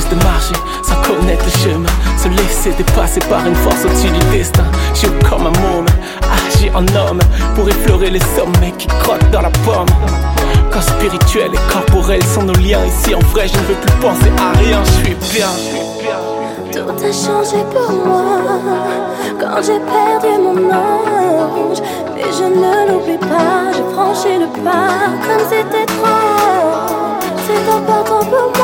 de marcher sans connaître le chemin, se laisser dépasser par une force au-dessus du destin. Joue comme un môme, agis en homme pour effleurer les sommets qui crottent dans la pomme. Quand spirituel et corporel sont nos liens, ici en vrai je ne veux plus penser à rien, je suis bien. Tout a changé pour moi quand j'ai perdu mon ange. Mais je ne l'oublie pas, j'ai franchi le pas comme c'était trop. C'est important pour moi.